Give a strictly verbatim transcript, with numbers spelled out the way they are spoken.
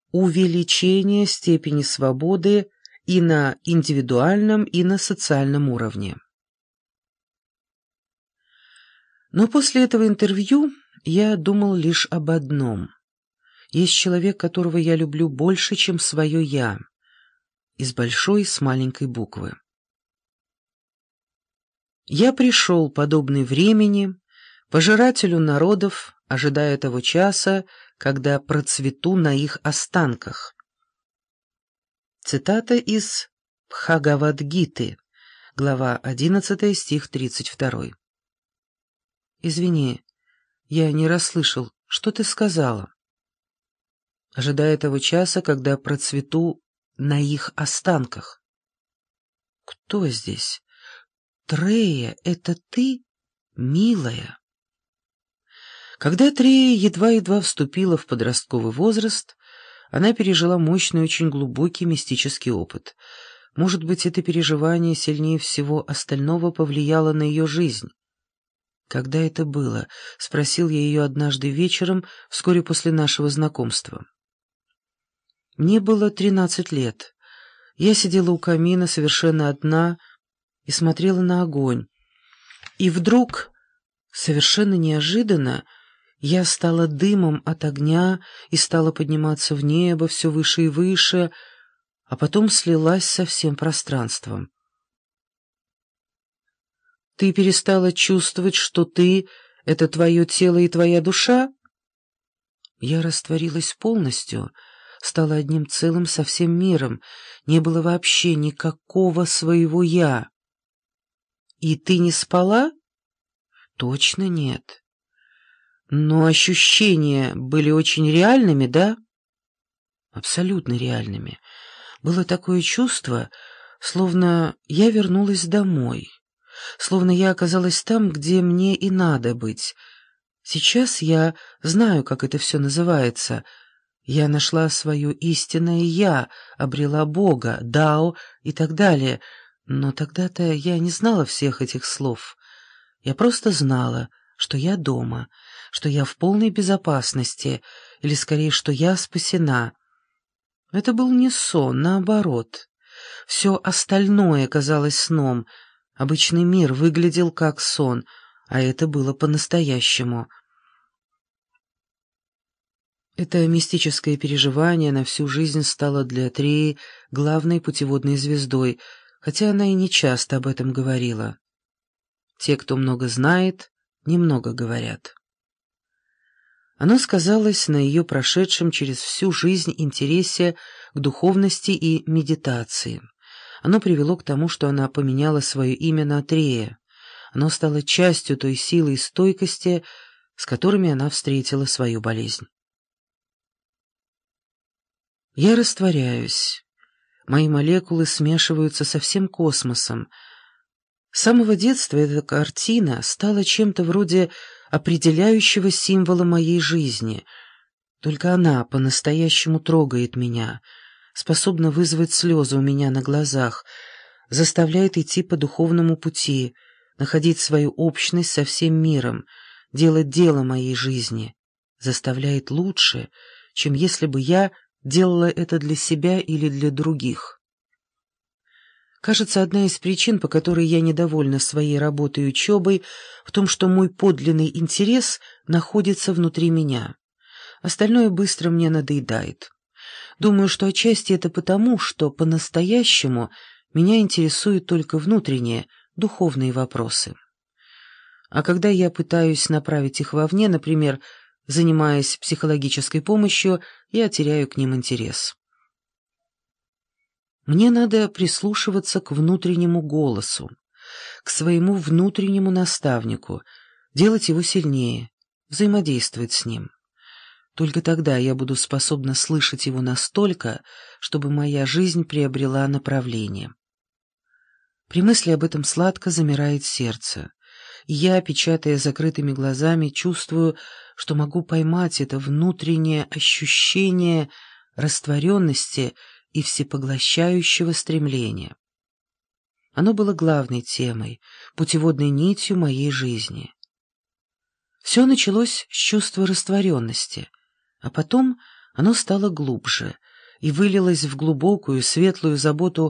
увеличение степени свободы и на индивидуальном, и на социальном уровне. Но после этого интервью я думал лишь об одном. Есть человек, которого я люблю больше, чем свое «я», и с большой, и с маленькой буквы. Я пришел, подобный времени, пожирателю народов, ожидая того часа, когда процвету на их останках. Цитата из Бхагавад-гиты, глава одиннадцатая, стих тридцать два. «Извини, я не расслышал, что ты сказала?» «Ожидая того часа, когда процвету на их останках». «Кто здесь? Трея, это ты, милая?» Когда Трея едва-едва вступила в подростковый возраст, она пережила мощный, очень глубокий мистический опыт. Может быть, это переживание сильнее всего остального повлияло на ее жизнь. «Когда это было?» — спросил я ее однажды вечером, вскоре после нашего знакомства. Мне было тринадцать лет. Я сидела у камина совершенно одна и смотрела на огонь. И вдруг, совершенно неожиданно, я стала дымом от огня и стала подниматься в небо все выше и выше, а потом слилась со всем пространством. «Ты перестала чувствовать, что ты — это твое тело и твоя душа?» Я растворилась полностью, стала одним целым со всем миром, не было вообще никакого своего «я». «И ты не спала?» «Точно нет». «Но ощущения были очень реальными, да?» «Абсолютно реальными. Было такое чувство, словно я вернулась домой, словно я оказалась там, где мне и надо быть. Сейчас я знаю, как это все называется. Я нашла свое истинное «я», обрела Бога, Дао и так далее. Но тогда-то я не знала всех этих слов. Я просто знала, что я дома, что я в полной безопасности, или скорее, что я спасена. Это был не сон, наоборот. Все остальное казалось сном. Обычный мир выглядел как сон, а это было по-настоящему. Это мистическое переживание на всю жизнь стало для Треи главной путеводной звездой, хотя она и не часто об этом говорила. Те, кто много знает, немного говорят. Оно сказалось на ее прошедшем через всю жизнь интересе к духовности и медитации. Оно привело к тому, что она поменяла свое имя на Трея. Оно стало частью той силы и стойкости, с которыми она встретила свою болезнь. Я растворяюсь. Мои молекулы смешиваются со всем космосом. С самого детства эта картина стала чем-то вроде определяющего символа моей жизни. Только она по-настоящему трогает меня, способна вызвать слезы у меня на глазах, заставляет идти по духовному пути, находить свою общность со всем миром, делать дело моей жизни, заставляет лучше, чем если бы я делала это для себя или для других. Кажется, одна из причин, по которой я недовольна своей работой и учебой, в том, что мой подлинный интерес находится внутри меня. Остальное быстро мне надоедает. Думаю, что отчасти это потому, что по-настоящему меня интересуют только внутренние, духовные вопросы. А когда я пытаюсь направить их вовне, например, занимаясь психологической помощью, я теряю к ним интерес. Мне надо прислушиваться к внутреннему голосу, к своему внутреннему наставнику, делать его сильнее, взаимодействовать с ним. Только тогда я буду способна слышать его настолько, чтобы моя жизнь приобрела направление. При мысли об этом сладко замирает сердце, и я, печатая закрытыми глазами, чувствую, что могу поймать это внутреннее ощущение растворенности и всепоглощающего стремления. Оно было главной темой, путеводной нитью моей жизни. Все началось с чувства растворенности, а потом Оно стало глубже и вылилось в глубокую, светлую заботу